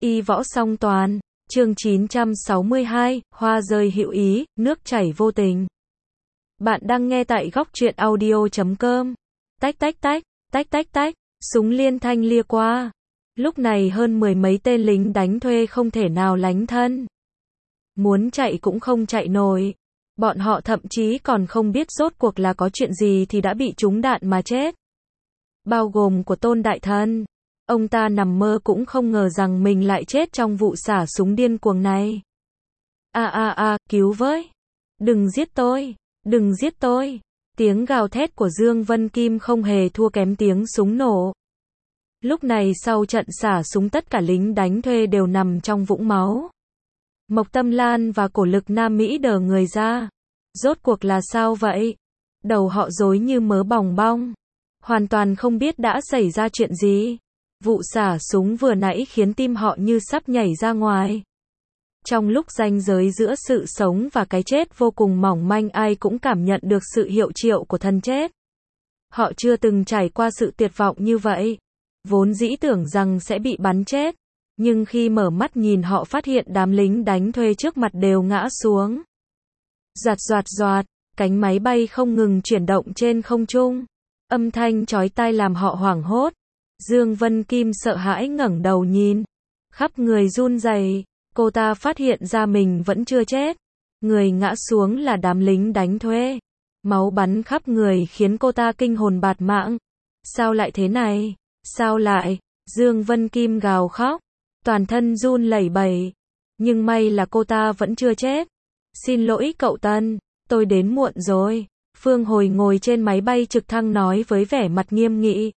Y võ song toàn, chương 962, hoa rơi hữu ý, nước chảy vô tình. Bạn đang nghe tại góc truyện audio.com. Tách tách tách, tách tách tách, súng liên thanh lia qua. Lúc này hơn 10 mấy tên lính đánh thuê không thể nào lánh thân. Muốn chạy cũng không chạy nổi. Bọn họ thậm chí còn không biết rốt cuộc là có chuyện gì thì đã bị trúng đạn mà chết. Bao gồm của Tôn Đại Thần. Ông ta nằm mơ cũng không ngờ rằng mình lại chết trong vụ xả súng điên cuồng này. Cứu với. Đừng giết tôi, đừng giết tôi. Tiếng gào thét của Dương Vân Kim không hề thua kém tiếng súng nổ. Lúc này sau trận xả súng tất cả lính đánh thuê đều nằm trong vũng máu. Mộc Tâm Lan và Cổ Lực Nam Mỹ đờ người ra. Rốt cuộc là sao vậy? Đầu họ rối như mớ bòng bong. Hoàn toàn không biết đã xảy ra chuyện gì. Vụ xả súng vừa nãy khiến tim họ như sắp nhảy ra ngoài. Trong lúc ranh giới giữa sự sống và cái chết vô cùng mỏng manh, ai cũng cảm nhận được sự hiệu triệu của thân chết. Họ chưa từng trải qua sự tuyệt vọng như vậy. Vốn dĩ tưởng rằng sẽ bị bắn chết. Nhưng khi mở mắt nhìn họ phát hiện đám lính đánh thuê trước mặt đều ngã xuống. Rạt doạt doạt, cánh máy bay không ngừng chuyển động trên không trung. Âm thanh chói tai làm họ hoảng hốt. Dương Vân Kim sợ hãi ngẩng đầu nhìn. Khắp người run rẩy, cô ta phát hiện ra mình vẫn chưa chết. Người ngã xuống là đám lính đánh thuê. Máu bắn khắp người khiến cô ta kinh hồn bạt mạng. Sao lại thế này? Sao lại? Dương Vân Kim gào khóc. Toàn thân run lẩy bẩy. Nhưng may là cô ta vẫn chưa chết. Xin lỗi cậu Tân, tôi đến muộn rồi. Phương Hồi ngồi trên máy bay trực thăng nói với vẻ mặt nghiêm nghị.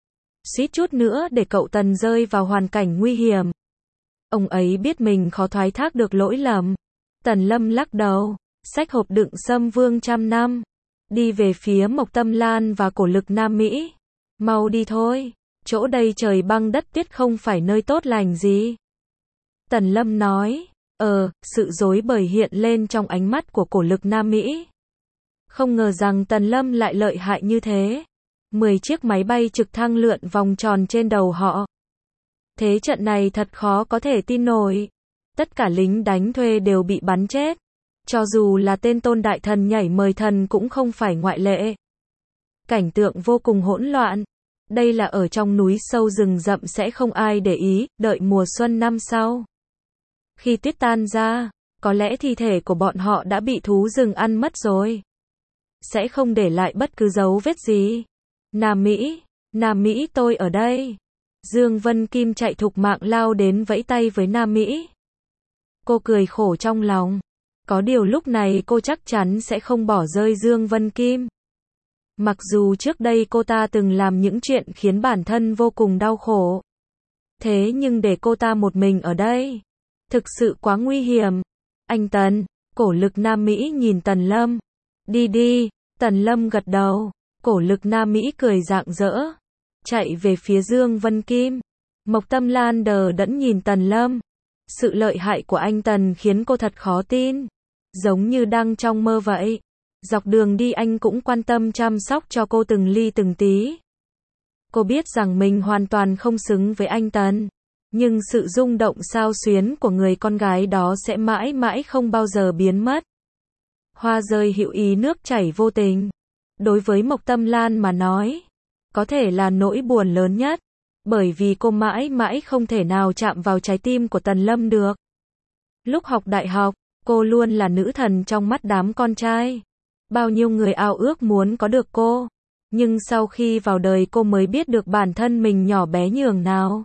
Suýt chút nữa để cậu Tần rơi vào hoàn cảnh nguy hiểm. Ông ấy biết mình khó thoái thác được lỗi lầm. Tần Lâm lắc đầu, xách hộp đựng Sâm Vương trăm năm. Đi về phía Mộc Tâm Lan và Cổ Lực Nam Mỹ. Mau đi thôi, chỗ đây trời băng đất tuyết không phải nơi tốt lành gì. Tần Lâm nói, sự rối bời hiện lên trong ánh mắt của Cổ Lực Nam Mỹ. Không ngờ rằng Tần Lâm lại lợi hại như thế. 10 chiếc máy bay trực thăng lượn vòng tròn trên đầu họ. Thế trận này thật khó có thể tin nổi. Tất cả lính đánh thuê đều bị bắn chết. Cho dù là tên Tôn Đại Thần nhảy mời thần cũng không phải ngoại lệ. Cảnh tượng vô cùng hỗn loạn. Đây là ở trong núi sâu rừng rậm sẽ không ai để ý, đợi mùa xuân năm sau. Khi tuyết tan ra, có lẽ thi thể của bọn họ đã bị thú rừng ăn mất rồi. Sẽ không để lại bất cứ dấu vết gì. Nam Mỹ tôi ở đây. Dương Vân Kim chạy thục mạng lao đến vẫy tay với Nam Mỹ. Cô cười khổ trong lòng. Có điều lúc này cô chắc chắn sẽ không bỏ rơi Dương Vân Kim. Mặc dù trước đây cô ta từng làm những chuyện khiến bản thân vô cùng đau khổ. Thế nhưng để cô ta một mình ở đây, thực sự quá nguy hiểm. Anh Tần, Cổ Lực Nam Mỹ nhìn Tần Lâm. Đi đi, Tần Lâm gật đầu. Cổ Lực Nam Mỹ cười rạng rỡ. Chạy về phía Dương Vân Kim. Mộc Tâm Lan đờ đẫn nhìn Tần Lâm. Sự lợi hại của anh Tần khiến cô thật khó tin. Giống như đang trong mơ vậy. Dọc đường đi anh cũng quan tâm chăm sóc cho cô từng ly từng tí. Cô biết rằng mình hoàn toàn không xứng với anh Tần. Nhưng sự rung động xao xuyến của người con gái đó sẽ mãi mãi không bao giờ biến mất. Hoa rơi hữu ý nước chảy vô tình. Đối với Mộc Tâm Lan mà nói, có thể là nỗi buồn lớn nhất. Bởi vì cô mãi mãi không thể nào chạm vào trái tim của Tần Lâm được. Lúc học đại học, cô luôn là nữ thần trong mắt đám con trai. Bao nhiêu người ao ước muốn có được cô. Nhưng sau khi vào đời cô mới biết được bản thân mình nhỏ bé nhường nào.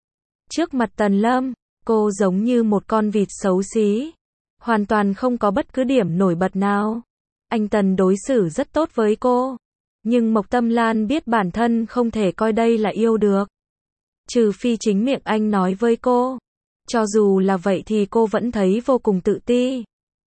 Trước mặt Tần Lâm, cô giống như một con vịt xấu xí. Hoàn toàn không có bất cứ điểm nổi bật nào. Anh Tần đối xử rất tốt với cô. Nhưng Mộc Tâm Lan biết bản thân không thể coi đây là yêu được. Trừ phi chính miệng anh nói với cô. Cho dù là vậy thì cô vẫn thấy vô cùng tự ti.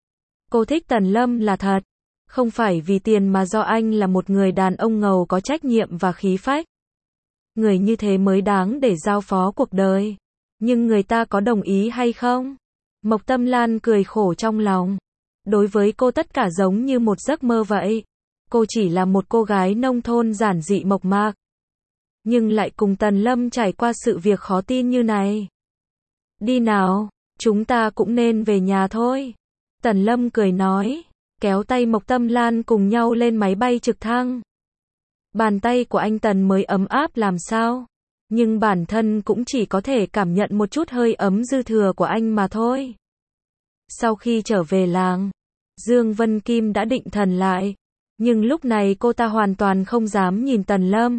Cô thích Tần Lâm là thật. Không phải vì tiền mà do anh là một người đàn ông ngầu có trách nhiệm và khí phách. Người như thế mới đáng để giao phó cuộc đời. Nhưng người ta có đồng ý hay không? Mộc Tâm Lan cười khổ trong lòng. Đối với cô tất cả giống như một giấc mơ vậy. Cô chỉ là một cô gái nông thôn giản dị mộc mạc. Nhưng lại cùng Tần Lâm trải qua sự việc khó tin như này. Đi nào, chúng ta cũng nên về nhà thôi. Tần Lâm cười nói, kéo tay Mộc Tâm Lan cùng nhau lên máy bay trực thăng. Bàn tay của anh Tần mới ấm áp làm sao, nhưng bản thân cũng chỉ có thể cảm nhận một chút hơi ấm dư thừa của anh mà thôi. Sau khi trở về làng, Dương Vân Kim đã định thần lại, nhưng lúc này cô ta hoàn toàn không dám nhìn Tần Lâm.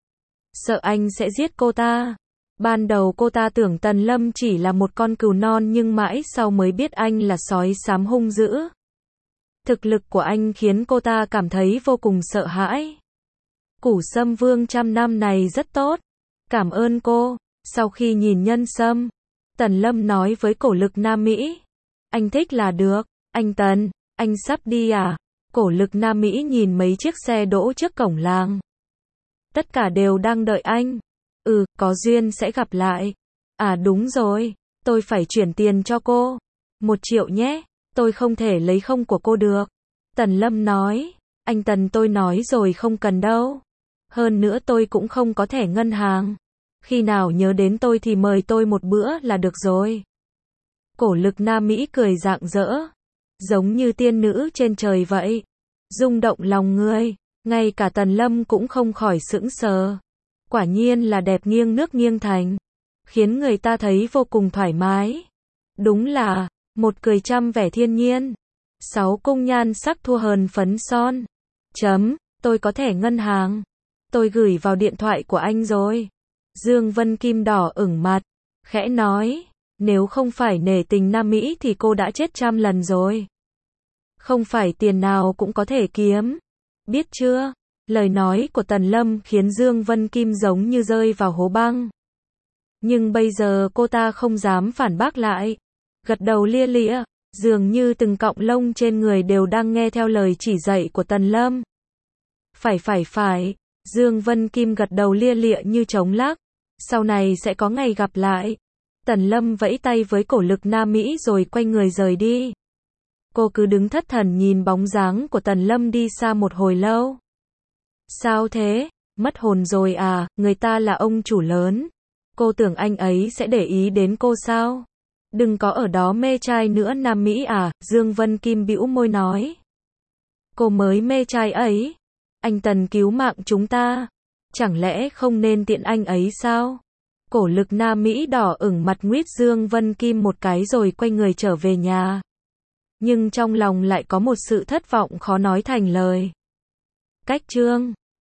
Sợ anh sẽ giết cô ta. Ban đầu cô ta tưởng Tần Lâm chỉ là một con cừu non nhưng mãi sau mới biết anh là sói xám hung dữ. Thực lực của anh khiến cô ta cảm thấy vô cùng sợ hãi. Củ sâm vương trăm năm này rất tốt. Cảm ơn cô. Sau khi nhìn nhân sâm, Tần Lâm nói với Cổ Lực Nam Mỹ. Anh thích là được. Anh Tần, anh sắp đi à? Cổ Lực Nam Mỹ nhìn mấy chiếc xe đỗ trước cổng làng. Tất cả đều đang đợi anh. Có duyên sẽ gặp lại. À đúng rồi, tôi phải chuyển tiền cho cô. 1 triệu nhé, tôi không thể lấy không của cô được. Tần Lâm nói, anh Tần tôi nói rồi không cần đâu. Hơn nữa tôi cũng không có thẻ ngân hàng. Khi nào nhớ đến tôi thì mời tôi một bữa là được rồi. Cổ Lực Nam Mỹ cười rạng rỡ, giống như tiên nữ trên trời vậy, rung động lòng người, ngay cả Tần Lâm cũng không khỏi sững sờ. Quả nhiên là đẹp nghiêng nước nghiêng thành, khiến người ta thấy vô cùng thoải mái. Đúng là, một cười trăm vẻ thiên nhiên. 6 cung nhan sắc thua hờn phấn son. Tôi có thẻ ngân hàng. Tôi gửi vào điện thoại của anh rồi. Dương Vân Kim đỏ ửng mặt, khẽ nói, nếu không phải nể tình Nam Mỹ thì cô đã chết trăm lần rồi. Không phải tiền nào cũng có thể kiếm. Biết chưa? Lời nói của Tần Lâm khiến Dương Vân Kim giống như rơi vào hố băng. Nhưng bây giờ cô ta không dám phản bác lại. Gật đầu lia lịa, dường như từng cọng lông trên người đều đang nghe theo lời chỉ dạy của Tần Lâm. Phải. Dương Vân Kim gật đầu lia lịa như trống lắc. Sau này sẽ có ngày gặp lại. Tần Lâm vẫy tay với Cổ Lực Nam Mỹ rồi quay người rời đi. Cô cứ đứng thất thần nhìn bóng dáng của Tần Lâm đi xa một hồi lâu. Sao thế? Mất hồn rồi à? Người ta là ông chủ lớn. Cô tưởng anh ấy sẽ để ý đến cô sao? Đừng có ở đó mê trai nữa Nam Mỹ à? Dương Vân Kim bĩu môi nói. Cô mới mê trai ấy. Anh Tần cứu mạng chúng ta. Chẳng lẽ không nên tiện anh ấy sao? Cổ Lực Nam Mỹ đỏ ửng mặt nguyết Dương Vân Kim một cái rồi quay người trở về nhà. Nhưng trong lòng lại có một sự thất vọng khó nói thành lời. Cách chương